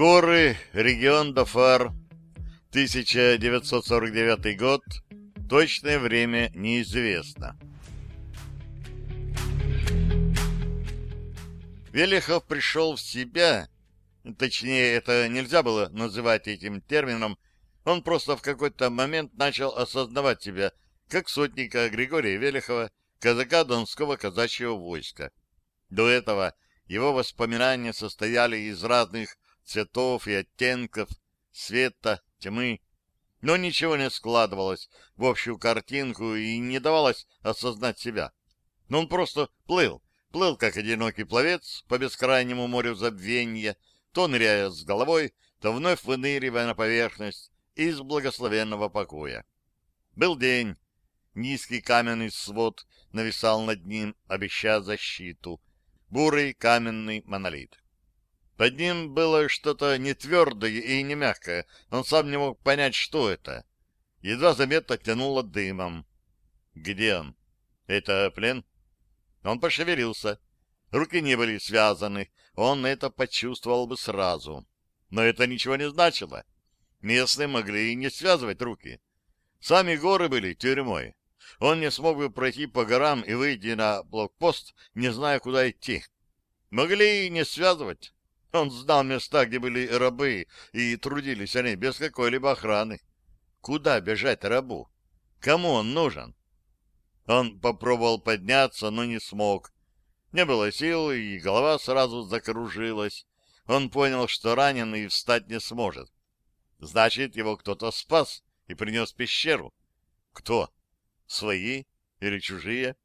Горы, регион Дафар, 1949 год, точное время неизвестно. Велихов пришел в себя, точнее, это нельзя было называть этим термином, он просто в какой-то момент начал осознавать себя как сотника Григория Велихова, казака Донского казачьего войска. До этого его воспоминания состояли из разных цветов и оттенков, света, тьмы, но ничего не складывалось в общую картинку и не давалось осознать себя. Но он просто плыл, как одинокий пловец по бескрайнему морю забвенья, то ныряя с головой, то вновь выныривая на поверхность из благословенного покоя. Был день, низкий каменный свод нависал над ним, обещая защиту, бурый каменный монолит. Под ним было что-то не твердое и не мягкое. Он сам не мог понять, что это. Едва заметно тянуло дымом. Где он? Это плен? Он пошевелился. Руки не были связаны. Он это почувствовал бы сразу. Но это ничего не значило. Местные могли и не связывать руки. Сами горы были тюрьмой. Он не смог бы пройти по горам и выйти на блокпост, не зная, куда идти. Могли и не связывать. Он знал места, где были рабы, и трудились они без какой-либо охраны. Куда бежать рабу? Кому он нужен? Он попробовал подняться, но не смог. Не было сил, и голова сразу закружилась. Он понял, что раненый встать не сможет. Значит, его кто-то спас и принес в пещеру. Кто? Свои или чужие?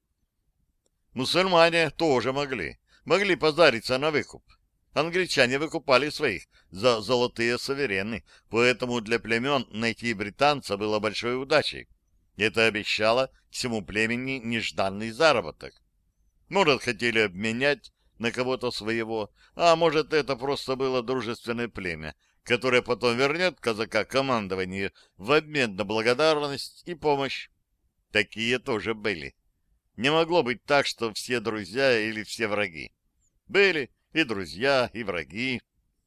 Мусульмане тоже могли. Могли позариться на выкуп. Англичане выкупали своих за золотые суверены, поэтому для племен найти британца было большой удачей. Это обещало всему племени нежданный заработок. Может, хотели обменять на кого-то своего, а может, это просто было дружественное племя, которое потом вернет казака командованию в обмен на благодарность и помощь. Такие тоже были. Не могло быть так, что все друзья или все враги. Были и друзья, и враги.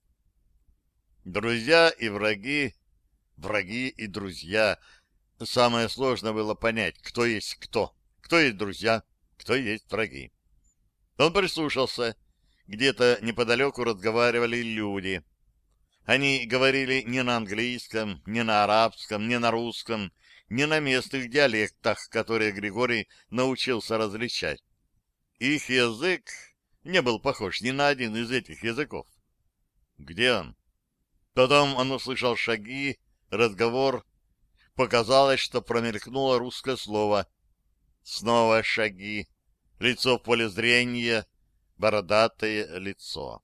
Друзья и враги, враги и друзья. Самое сложное было понять, кто есть кто. Кто есть друзья, кто есть враги. Он прислушался. Где-то неподалеку разговаривали люди. Они говорили не на английском, не на арабском, не на русском, не на местных диалектах, которые Григорий научился различать. Их язык не был похож ни на один из этих языков. Где он? Потом он услышал шаги, разговор. Показалось, что промелькнуло русское слово. Снова шаги. Лицо в поле зрения, бородатое лицо.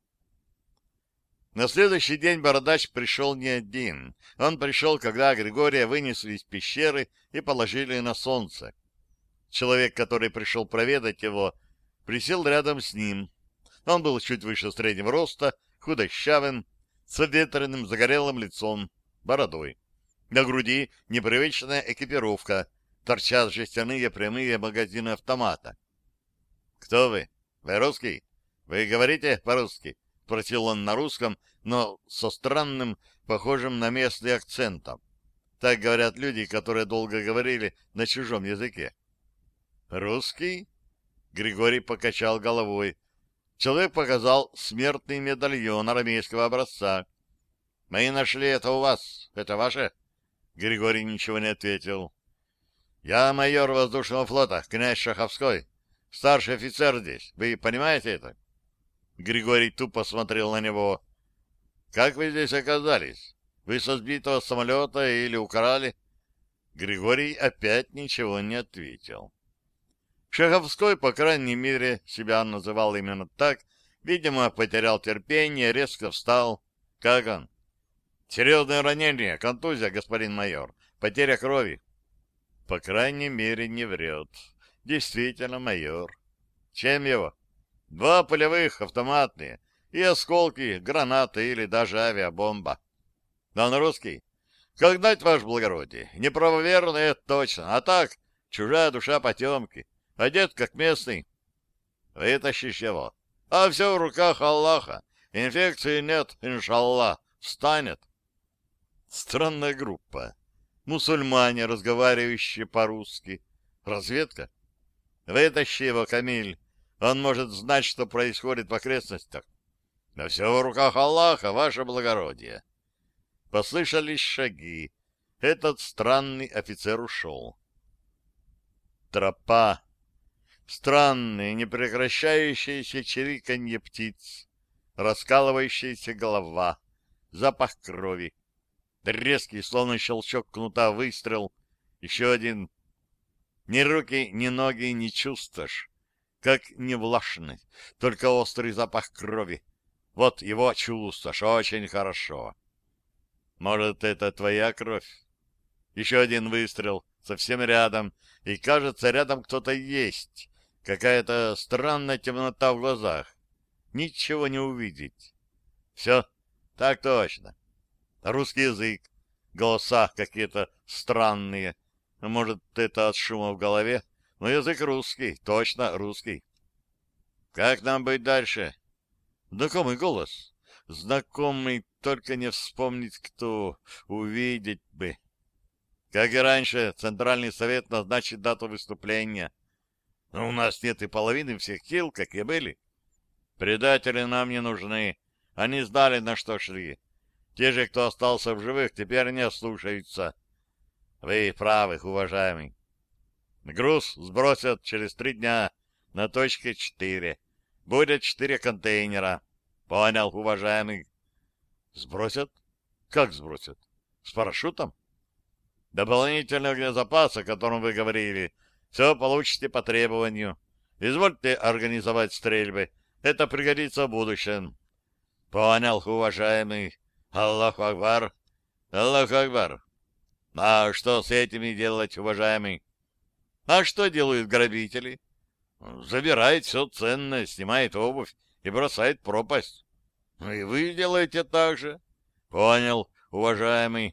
На следующий день бородач пришел не один. Он пришел, когда Григория вынесли из пещеры и положили на солнце. Человек, который пришел проведать его, присел рядом с ним. Он был чуть выше среднего роста, худощавым, с обветренным загорелым лицом, бородой. На груди непривычная экипировка, торчат жестяные прямые магазины автомата. — Кто вы? Вы русский? Вы говорите по-русски? — спросил он на русском, но со странным, похожим на местный акцентом. Так говорят люди, которые долго говорили на чужом языке. — Русский? — Григорий покачал головой. Человек показал смертный медальон арамейского образца. — Мы нашли это у вас. Это ваше? Григорий ничего не ответил. — Я майор воздушного флота, князь Шаховской. Старший офицер здесь. Вы понимаете это? Григорий тупо смотрел на него. — Как вы здесь оказались? Вы со сбитого самолета или украли? Григорий опять ничего не ответил. Шаховской, по крайней мере, себя называл именно так. Видимо, потерял терпение, резко встал. — Как он? — Серьезное ранение, контузия, господин майор. Потеря крови. По крайней мере, не врет. Действительно, майор. Чем его? 2 пулевых, автоматные. И осколки, гранаты или даже авиабомба. Он русский? Как знать, ваше благородие. Неправоверный, это точно. А так, чужая душа потемки. Одет как местный. Вытащишь его. А все в руках Аллаха. Инфекции нет, иншаллах. Встанет. Странная группа. Мусульмане, разговаривающие по-русски. Разведка? Вытащи его, Камиль. Он может знать, что происходит в окрестностях. Но все в руках Аллаха, ваше благородие. Послышались шаги. Этот странный офицер ушел. Тропа. Странное, непрекращающееся чириканье птиц. Раскалывающаяся голова. Запах крови. Резкий, словно щелчок кнута, выстрел. Еще один. Ни руки, ни ноги не чувствуешь. Как не влажный, только острый запах крови. Вот его чувствуешь очень хорошо. Может, это твоя кровь? Еще один выстрел, совсем рядом. И, кажется, рядом кто-то есть. Какая-то странная темнота в глазах. Ничего не увидеть. Все? Так точно. Русский язык. Голоса какие-то странные. Может, это от шума в голове? Но язык русский, точно русский. Как нам быть дальше? Знакомый голос. Знакомый, только не вспомнить кто. Увидеть бы. Как и раньше, Центральный совет назначит дату выступления. Но у нас нет и половины всех сил, какие были. Предатели нам не нужны. Они знали, на что шли. Те же, кто остался в живых, теперь не слушаются. Вы правы, уважаемый. Груз сбросят через 3 дня на точке 4. Будет 4 контейнера. Понял, уважаемый. Сбросят? Как сбросят? С парашютом? Дополнительный огнезапас, о котором вы говорили, все получите по требованию. Извольте организовать стрельбы. Это пригодится в будущем. Понял, уважаемый. Аллаху Акбар. Аллаху Акбар. А что с этими делать, уважаемый? А что делают грабители? Забирает все ценное, снимает обувь и бросает в пропасть. И вы делаете так же? Понял, уважаемый.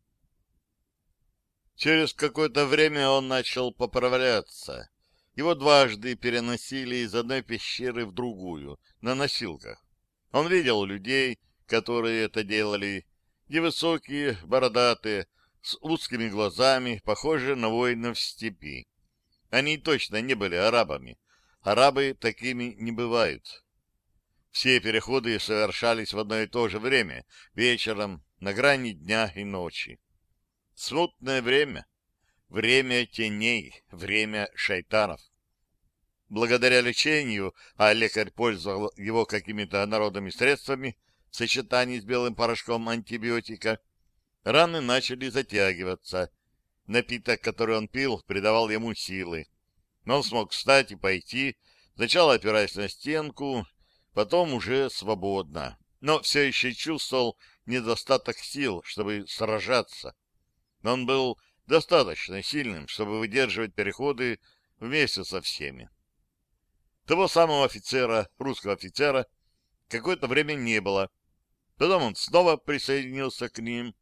Через какое-то время он начал поправляться. Его дважды переносили из одной пещеры в другую, на носилках. Он видел людей, которые это делали, невысокие, бородатые, с узкими глазами, похожие на воинов степи. Они точно не были арабами. Арабы такими не бывают. Все переходы совершались в одно и то же время, вечером, на грани дня и ночи. Смутное время. Время теней, время шайтанов. Благодаря лечению, а лекарь пользовал его какими-то народными средствами в сочетании с белым порошком антибиотика, раны начали затягиваться. Напиток, который он пил, придавал ему силы. Но он смог встать и пойти, сначала опираясь на стенку, потом уже свободно. Но все еще чувствовал недостаток сил, чтобы сражаться. Он был достаточно сильным, чтобы выдерживать переходы вместе со всеми. Того самого офицера, русского офицера, какое-то время не было. Потом он снова присоединился к ним.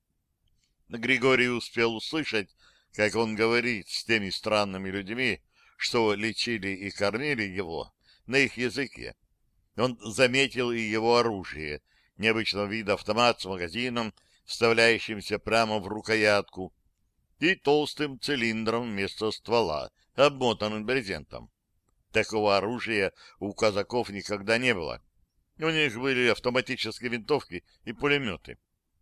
Григорий успел услышать, как он говорит с теми странными людьми, что лечили и кормили его, на их языке. Он заметил и его оружие, необычного вида автомат с магазином, вставляющимся прямо в рукоятку, и толстым цилиндром вместо ствола, обмотанным брезентом. Такого оружия у казаков никогда не было. У них были автоматические винтовки и пулеметы.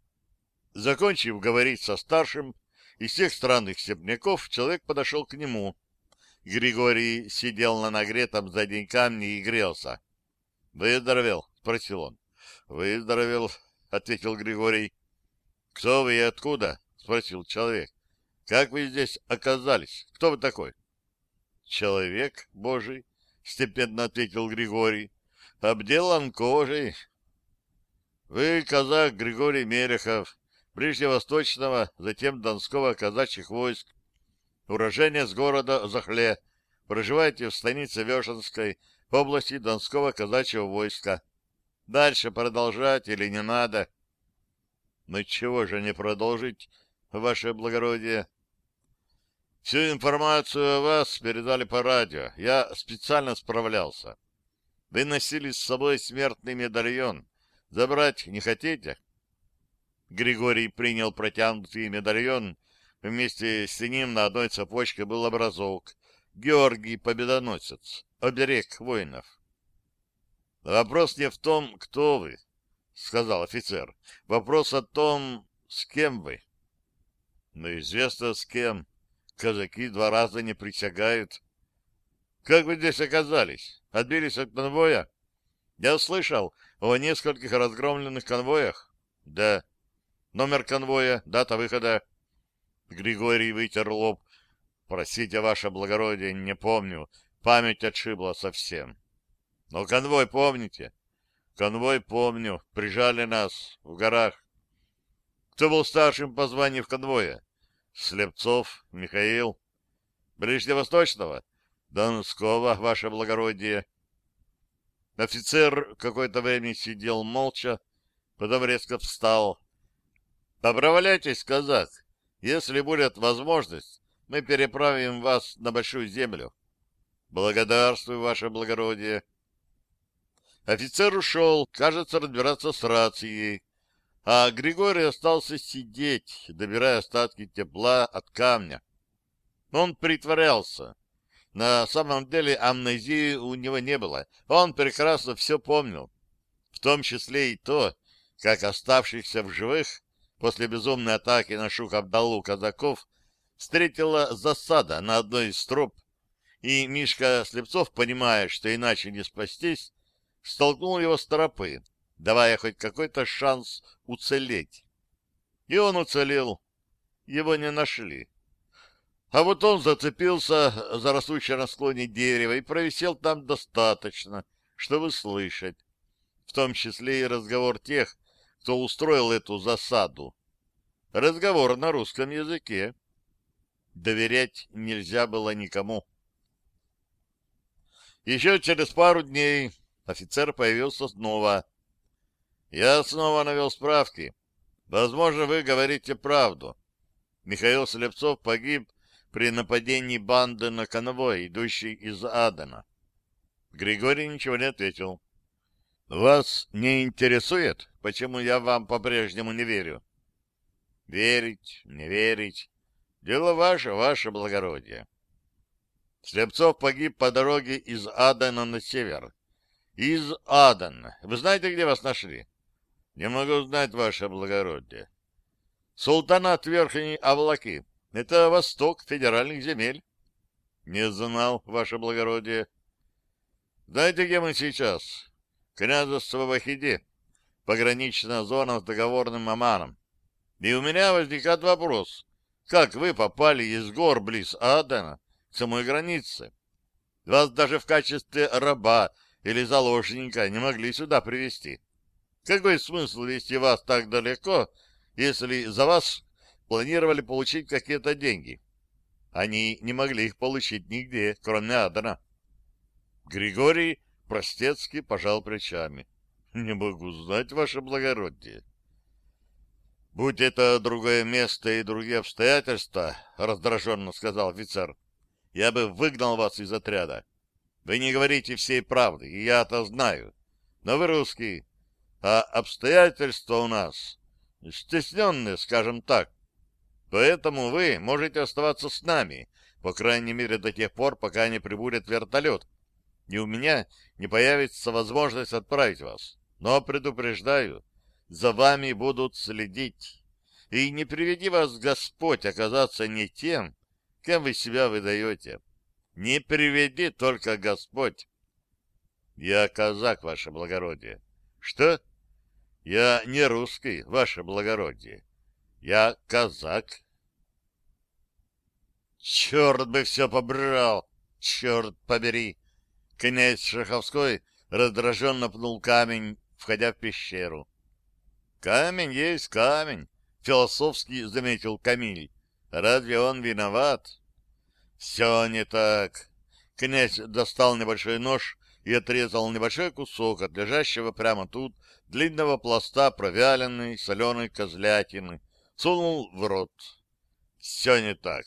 Закончив говорить со старшим, из всех странных степняков человек подошел к нему. Григорий сидел на нагретом за день камне и грелся. — Выздоровел? — спросил он. — Выздоровел, — ответил Григорий. — Кто вы и откуда? — спросил человек. — Как вы здесь оказались? Кто вы такой? — Человек Божий, — степенно ответил Григорий. — Обделан кожей. — Вы казак Григорий Мелехов, ближневосточного, затем Донского казачьих войск, уроженец города Захле, проживаете в станице Вешенской, в области Донского казачьего войска. Дальше продолжать или не надо? — Ну чего же не продолжить, ваше благородие? — Всю информацию о вас передали по радио. Я специально справлялся. Вы носили с собой смертный медальон, Забрать не хотите? Григорий принял протянутый медальон. Вместе с ним на одной цепочке был образок. Георгий Победоносец, оберег воинов. Вопрос не в том, кто вы, — сказал офицер. Вопрос о том, с кем вы. Ну, известно, с кем. Казаки 2 раза не присягают. Как вы здесь оказались? Отбились от конвоя? Я слышал о нескольких разгромленных конвоях. Да. Номер конвоя, дата выхода. Григорий вытер лоб. Простите, ваше благородие, не помню. Память отшибла совсем. Но конвой помните? Конвой помню. Прижали нас в горах. Кто был старшим по званию в конвое? Слепцов Михаил. Ближневосточного? Донского, ваше благородие. Офицер какое-то время сидел молча, потом резко встал. Поправляйтесь, казак. Если будет возможность, мы переправим вас на Большую Землю. Благодарствую, ваше благородие. Офицер ушел, кажется, разбираться с рацией, а Григорий остался сидеть, добирая остатки тепла от камня. Он притворялся. На самом деле амнезии у него не было. Он прекрасно все помнил, в том числе и то, как оставшихся в живых после безумной атаки на Шух-Абдаллу казаков встретила засада на одной из троп, и Мишка Слепцов, понимая, что иначе не спастись, столкнул его с тропы, давая хоть какой-то шанс уцелеть. И он уцелел. Его не нашли. А вот он зацепился за растущее на склоне дерева и провисел там достаточно, чтобы слышать, в том числе и разговор тех, кто устроил эту засаду. Разговор на русском языке. Доверять нельзя было никому. Еще через пару дней офицер появился снова. Я снова навел справки. Возможно, вы говорите правду. Михаил Слепцов погиб при нападении банды на конвой, идущий из Адена. Григорий ничего не ответил. Вас не интересует, почему я вам по-прежнему не верю? Верить, не верить. Дело ваше, ваше благородие. Слепцов погиб по дороге из Адена на север. Из Адена. Вы знаете, где вас нашли? Не могу знать, ваше благородие. Султанат Верхней Авлаки. Это восток федеральных земель. Не знал, ваше благородие. Знаете, где мы сейчас? Княжество Вахиди. Пограничная зона с договорным Оманом. И у меня возникает вопрос. Как вы попали из гор близ Адена к самой границе? Вас даже в качестве раба или заложника не могли сюда привезти. Какой смысл везти вас так далеко, если за вас планировали получить какие-то деньги? Они не могли их получить нигде, кроме Адена. Григорий простецки пожал плечами. Не могу знать, ваше благородие. Будь это другое место и другие обстоятельства, раздраженно сказал офицер, я бы выгнал вас из отряда. Вы не говорите всей правды, и я это знаю. Но вы русский, а обстоятельства у нас стесненные, скажем так. Поэтому вы можете оставаться с нами, по крайней мере до тех пор, пока не прибудет вертолет, и у меня не появится возможность отправить вас. Но предупреждаю, за вами будут следить. И не приведи вас Господь оказаться не тем, кем вы себя выдаете. Не приведи только Господь. Я казак, ваше благородие. Что? Я не русский, ваше благородие. Я казак. Черт бы все побрал! Черт побери! Князь Шаховской раздраженно пнул камень, входя в пещеру. Камень есть камень, философски заметил Камиль. Разве он виноват? Все не так. Князь достал небольшой нож и отрезал небольшой кусок от лежащего прямо тут длинного пласта провяленной соленой козлятины. Сунул в рот. Все не так.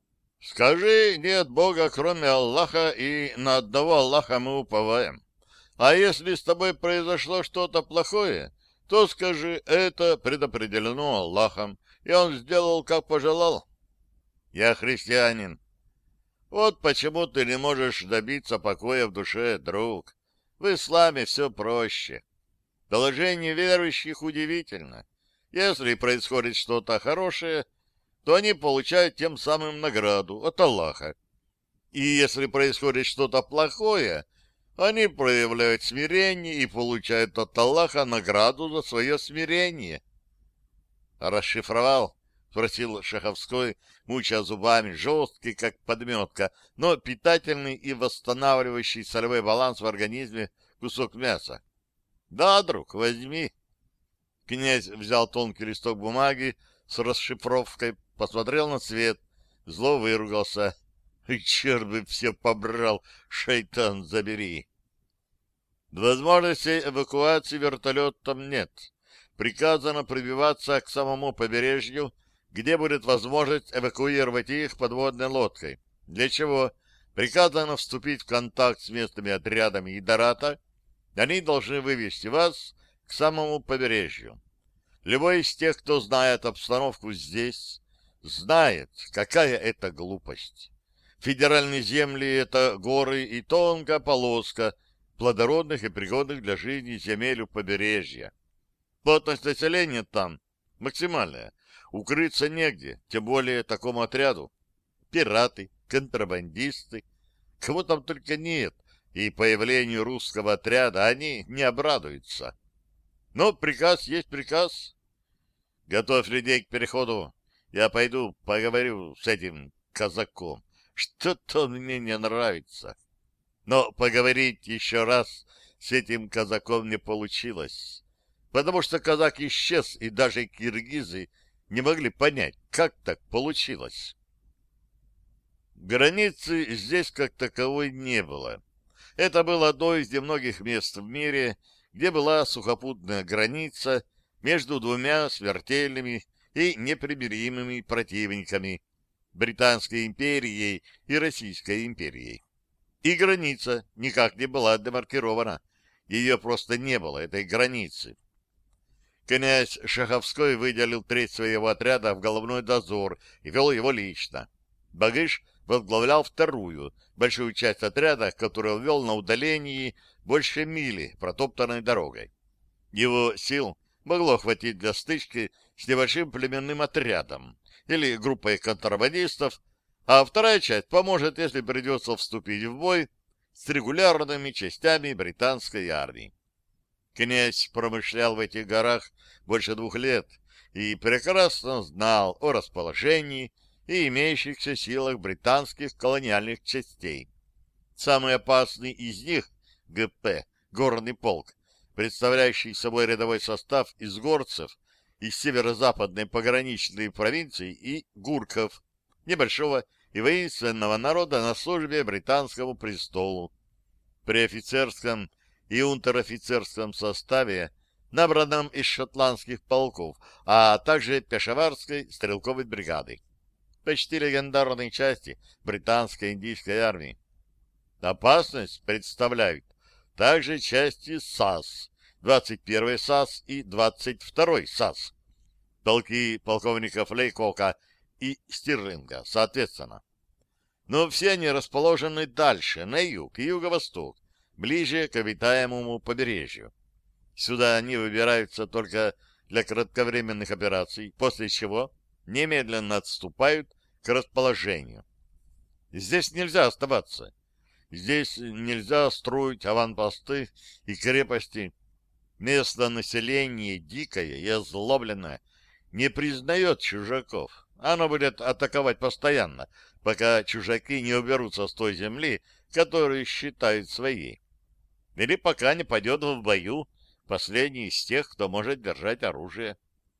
Скажи, нет Бога, кроме Аллаха, и на одного Аллаха мы уповаем. А если с тобой произошло что-то плохое, то скажи, это предопределено Аллахом, и он сделал, как пожелал. Я христианин. Вот почему ты не можешь добиться покоя в душе, друг. В исламе все проще. Положение верующих удивительно. Если происходит что-то хорошее, то они получают тем самым награду от Аллаха. И если происходит что-то плохое, они проявляют смирение и получают от Аллаха награду за свое смирение. «Расшифровал?» — спросил Шаховской, мучая зубами, жесткий, как подметка, но питательный и восстанавливающий солевой баланс в организме кусок мяса. «Да, друг, возьми». Князь взял тонкий листок бумаги с расшифровкой, посмотрел на цвет, зло выругался. «Черт бы все побрал, шайтан забери!» Возможности эвакуации вертолетом нет. Приказано пробиваться к самому побережью, где будет возможность эвакуировать их подводной лодкой. Для чего? Приказано вступить в контакт с местными отрядами Идората. Они должны вывести вас к самому побережью. Любой из тех, кто знает обстановку здесь, знает, какая это глупость. Федеральные земли — это горы и тонкая полоска плодородных и пригодных для жизни земель у побережья. Плотность населения там максимальная. Укрыться негде, тем более такому отряду. Пираты, контрабандисты, кого там только нет, и появлению русского отряда они не обрадуются. Но приказ есть приказ. Готовь людей к переходу. Я пойду поговорю с этим казаком. Что-то он мне не нравится. Но поговорить еще раз с этим казаком не получилось, потому что казак исчез, и даже киргизы не могли понять, как так получилось. Границы здесь как таковой не было. Это было одно из немногих мест в мире, где была сухопутная граница между двумя смертельными и непримиримыми противниками — Британской империей и Российской империей. И граница никак не была демаркирована. Ее просто не было, этой границы. Князь Шаховской выделил треть своего отряда в головной дозор и вел его лично. Багыш возглавлял вторую, большую часть отряда, которую вел на удалении больше мили протоптанной дорогой. Его сил могло хватить для стычки с небольшим племенным отрядом или группой контрабандистов, а вторая часть поможет, если придется вступить в бой с регулярными частями британской армии. Князь промышлял в этих горах больше 2 лет и прекрасно знал о расположении и имеющихся силах британских колониальных частей. Самый опасный из них — ГП, горный полк, представляющий собой рядовой состав из горцев из северо-западной пограничной провинции и гурков, небольшого и воинственного народа на службе британскому престолу. При офицерском и унтер-офицерском составе, набранном из шотландских полков, а также пешаварской стрелковой бригады. Почти легендарные части британской индийской армии. Опасность представляют также части САС, 21-й САС и 22-й САС, полки полковников Лейкока и Стирлинга, соответственно. Но все они расположены дальше, на юг и юго-восток, ближе к обитаемому побережью. Сюда они выбираются только для кратковременных операций, после чего немедленно отступают к расположению. Здесь нельзя оставаться. Здесь нельзя строить аванпосты и крепости. Местное население, дикое и озлобленное, не признает чужаков. Оно будет атаковать постоянно, пока чужаки не уберутся с той земли, которую считают своей. Или пока не пойдет в бою последний из тех, кто может держать оружие.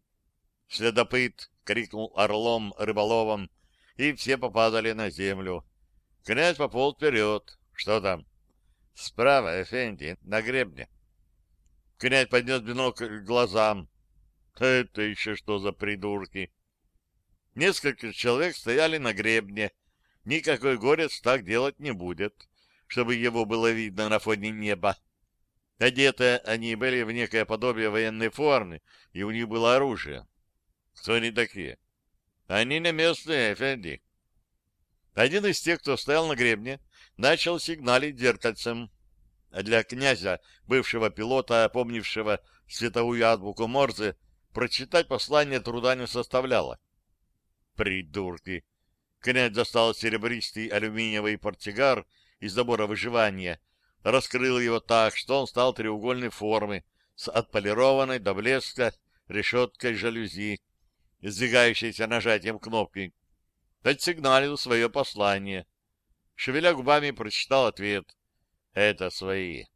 «Следопыт!» — крикнул орлом рыболовом, и все попадали на землю. Князь пополз вперед. «Что там?» «Справа, Эфенди, на гребне». Князь поднес бинокль к глазам. «Это еще что за придурки?» Несколько человек стояли на гребне. Никакой горец так делать не будет, чтобы его было видно на фоне неба. Одеты они были в некое подобие военной формы, и у них было оружие. Кто они такие? Они не местные, Эфенди. Один из тех, кто стоял на гребне, начал сигналить зеркальцем. А для князя, бывшего пилота, помнившего световую азбуку Морзе, прочитать послание труда не составляло. Придурки! Князь достал серебристый алюминиевый портсигар из забора выживания, раскрыл его так, что он стал треугольной формы с отполированной до блеска решеткой жалюзи, сдвигающейся нажатием кнопки. Отсигналил свое послание. Шевеля губами, прочитал ответ. Это свои.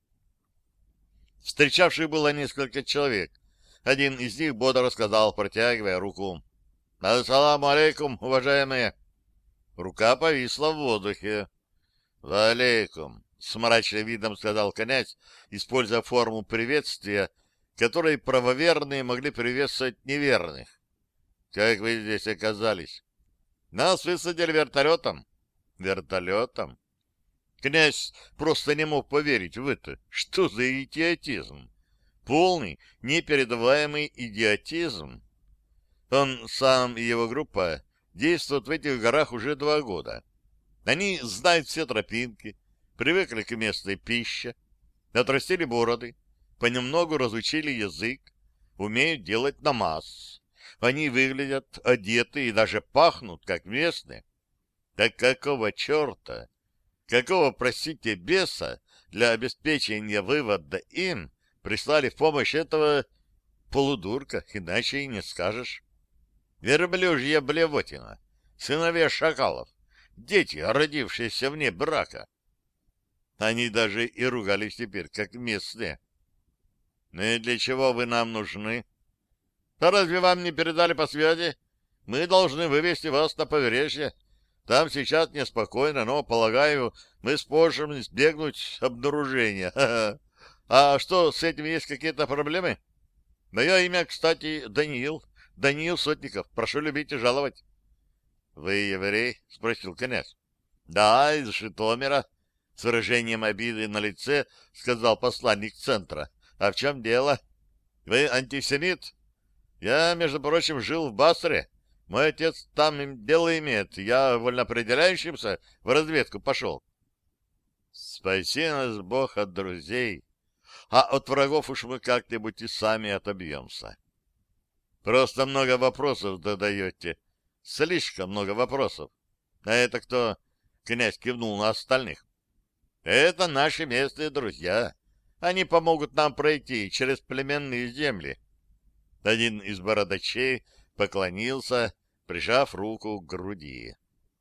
Встречавших было несколько человек. Один из них бодро сказал, протягивая руку. «Ассаламу алейкум, уважаемые!» Рука повисла в воздухе. «Валейкум!» — с мрачным видом сказал князь, используя форму приветствия, которой правоверные могли приветствовать неверных. «Как вы здесь оказались?» «Нас высадили вертолетом». «Вертолетом?» Князь просто не мог поверить в это. Что за идиотизм? Полный, непередаваемый идиотизм. Он сам и его группа действуют в этих горах уже 2 года. Они знают все тропинки, привыкли к местной пище, отрастили бороды, понемногу разучили язык, умеют делать намаз. Они выглядят одеты и даже пахнут, как местные. Так какого черта? Какого, простите, беса для обеспечения вывода им прислали в помощь этого полудурка, иначе и не скажешь. Верблюжья блевотина, сыновья шакалов, дети, родившиеся вне брака. Они даже и ругались теперь, как местные. Ну и для чего вы нам нужны? А разве вам не передали по связи? Мы должны вывести вас на побережье. Там сейчас неспокойно, но, полагаю, мы сможем избегнуть обнаружения. А что, с этим есть какие-то проблемы? Мое имя, кстати, Даниил. Даниил Сотников. Прошу любить и жаловать. — Вы еврей? — спросил князь. — Да, из Житомира. С выражением обиды на лице сказал посланник центра. — А в чем дело? Вы антисемит? Я, между прочим, жил в Басре. Мой отец там им дело имеет. Я вольноопределяющимся в разведку пошел. Спаси нас, Бог, от друзей. А от врагов уж мы как-нибудь и сами отобьемся. Просто много вопросов задаете. Слишком много вопросов. А это кто? Князь кивнул на остальных. Это наши местные друзья. Они помогут нам пройти через племенные земли. Один из бородачей поклонился, прижав руку к груди.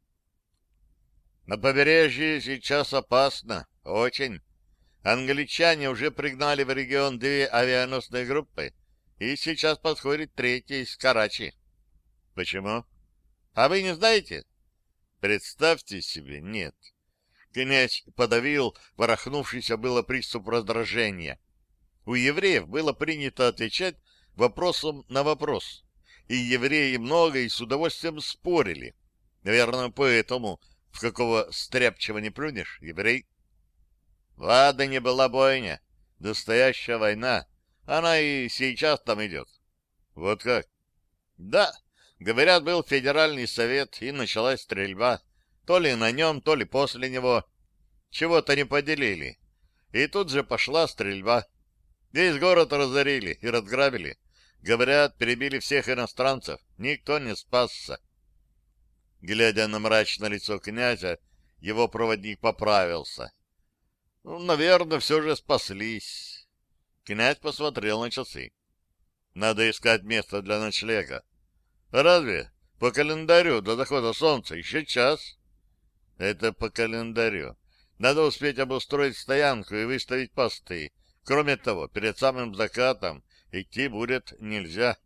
На побережье сейчас опасно, очень. Англичане уже пригнали в регион 2 авианосные группы, и сейчас подходит 3-я из Карачи. Почему? А вы не знаете? Представьте себе, нет. Князь подавил ворохнувшийся было приступ раздражения. У евреев было принято отвечать вопросом на вопрос. И евреи много и с удовольствием спорили. Наверное, поэтому, в какого стряпчего не плюнешь, еврей. В Адане была бойня, настоящая война. Она и сейчас там идет. Вот как? Да, говорят, был федеральный совет, и началась стрельба. То ли на нем, то ли после него. Чего-то не поделили. И тут же пошла стрельба. Весь город разорили и разграбили. Говорят, перебили всех иностранцев. Никто не спасся. Глядя на мрачное лицо князя, его проводник поправился. Ну, наверное, все же спаслись. Князь посмотрел на часы. Надо искать место для ночлега. Разве? По календарю до захода солнца еще час. Это по календарю. Надо успеть обустроить стоянку и выставить посты. Кроме того, перед самым закатом идти будет нельзя.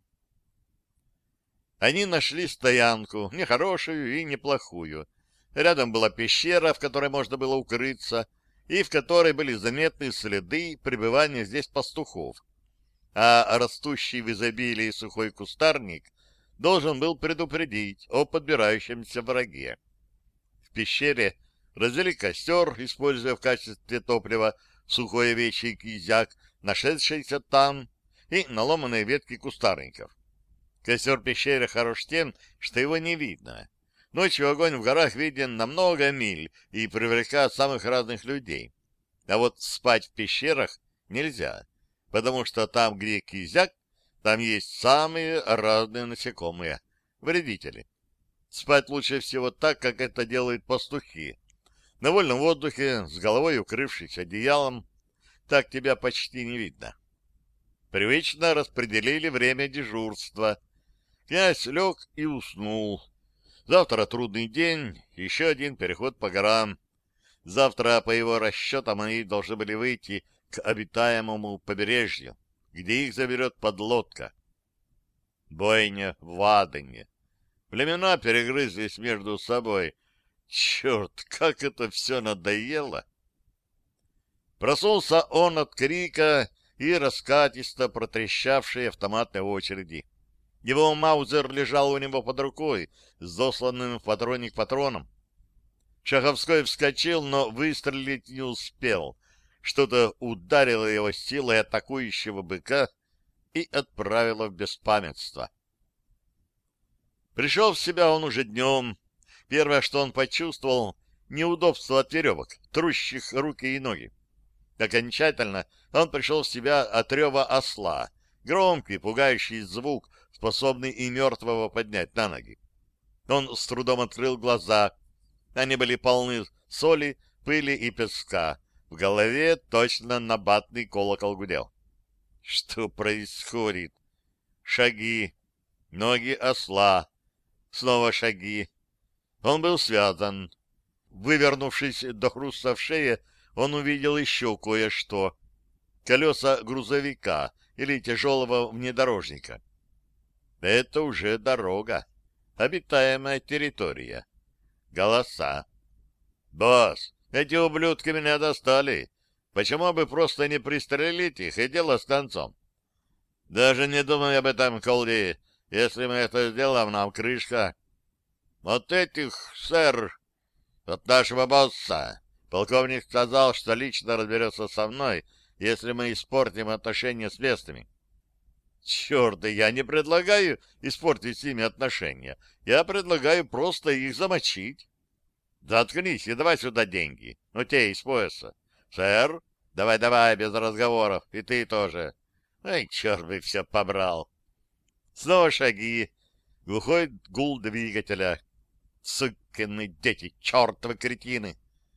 Они нашли стоянку, нехорошую и неплохую. Рядом была пещера, в которой можно было укрыться, и в которой были заметны следы пребывания здесь пастухов. А растущий в изобилии сухой кустарник должен был предупредить о подбирающемся враге. В пещере развели костер, используя в качестве топлива сухой овечий кизяк, нашедшийся там, и наломанные ветки кустарников. Костер пещеры хорош тем, что его не видно. Ночью огонь в горах виден на много миль и привлекает самых разных людей. А вот спать в пещерах нельзя, потому что там, где кизяк, там есть самые разные насекомые, вредители. Спать лучше всего так, как это делают пастухи. На вольном воздухе, с головой укрывшись одеялом, так тебя почти не видно. Привычно распределили время дежурства. Князь лег и уснул. Завтра трудный день, еще один переход по горам. Завтра, по его расчетам, они должны были выйти к обитаемому побережью, где их заберет подлодка. Бойня в Адене. Племена перегрызлись между собой. Черт, как это все надоело! Проснулся он от крика и раскатисто протрещавшей автоматной очереди. Его маузер лежал у него под рукой, с досланным в патронник патроном. Шаховской вскочил, но выстрелить не успел. Что-то ударило его силой атакующего быка и отправило в беспамятство. Пришел в себя он уже днем. Первое, что он почувствовал, неудобство от веревок, трущих руки и ноги. Окончательно он пришел в себя от рева осла, громкий, пугающий звук, способный и мертвого поднять на ноги. Он с трудом открыл глаза. Они были полны соли, пыли и песка. В голове точно набатный колокол гудел. Что происходит? Шаги, ноги осла, снова шаги. Он был связан. Вывернувшись до хруста в шее, он увидел еще кое-что. Колеса грузовика или тяжелого внедорожника. Это уже дорога, обитаемая территория. Голоса. «Босс, эти ублюдки меня достали. Почему бы просто не пристрелить их, и дело с концом?» «Даже не думай об этом, Колди. Если мы это сделаем, нам крышка». «От этих, сэр, от нашего босса. Полковник сказал, что лично разберется со мной, если мы испортим отношения с местными». «Черт, я не предлагаю испортить с ними отношения. Я предлагаю просто их замочить». «Заткнись и давай сюда деньги. Ну, те из пояса». «Сэр, давай, без разговоров. И ты тоже». «Ай, черт бы все побрал». Снова шаги. Глухой гул двигателя. Сукины дети, чертовы кретины.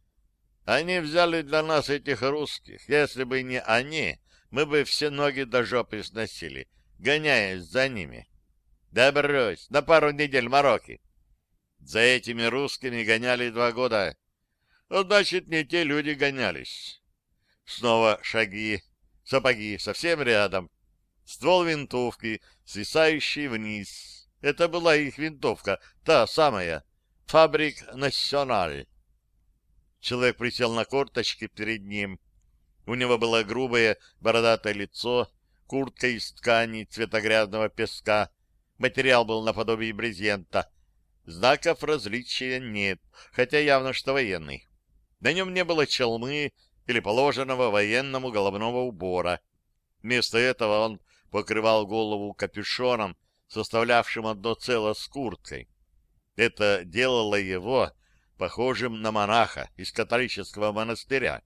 Они взяли для нас этих русских. Если бы не они, мы бы все ноги до жопы сносили, гоняясь за ними. Да брось, на пару недель мороки. За этими русскими гоняли 2 года. Значит, не те люди гонялись. Снова шаги, сапоги совсем рядом. Ствол винтовки, свисающий вниз. Это была их винтовка, та самая. Фабрик Националь. Человек присел на корточки перед ним. У него было грубое бородатое лицо, куртка из ткани цвета грязного песка. Материал был наподобие брезента. Знаков различия нет, хотя явно, что военный. На нем не было челмы или положенного военному головного убора. Вместо этого он покрывал голову капюшоном, составлявшим одно целое с курткой. Это делало его похожим на монаха из католического монастыря.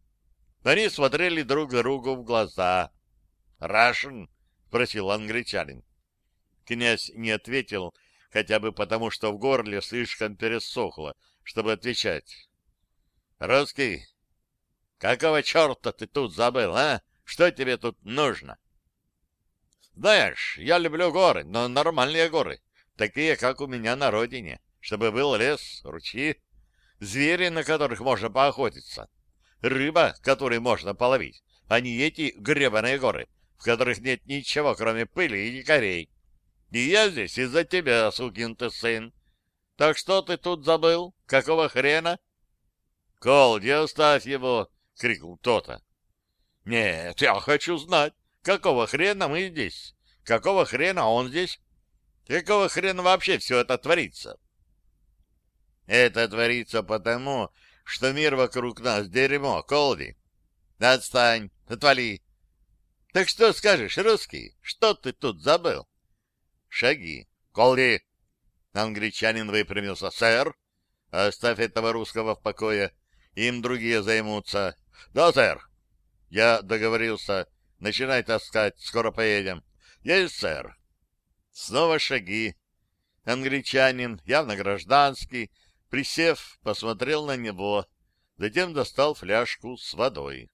Они смотрели друг другу в глаза. «Рашен?» — спросил англичанин. Князь не ответил, хотя бы потому, что в горле слишком пересохло, чтобы отвечать. «Русский? Какого черта ты тут забыл, а? Что тебе тут нужно?» «Знаешь, я люблю горы, но нормальные горы, такие, как у меня на родине, чтобы был лес, ручьи, звери, на которых можно поохотиться, рыба, которой можно половить, а не эти гребаные горы, в которых нет ничего, кроме пыли и дикарей. И я здесь из-за тебя, сукин ты сын. Так что ты тут забыл? Какого хрена?» «Колди, оставь его!» — крикнул кто-то. «Нет, я хочу знать, какого хрена мы здесь? Какого хрена он здесь? Какого хрена вообще все это творится?» «Это творится потому, что мир вокруг нас дерьмо, Колди. Отстань, отвали. Так что скажешь, русский? Что ты тут забыл? Шаги. Колри. Англичанин выпрямился. Сэр, оставь этого русского в покое. Им другие займутся. Да, сэр. Я договорился. Начинай таскать. Скоро поедем. Есть, сэр. Снова шаги. Англичанин, явно гражданский, присев, посмотрел на него, затем достал фляжку с водой.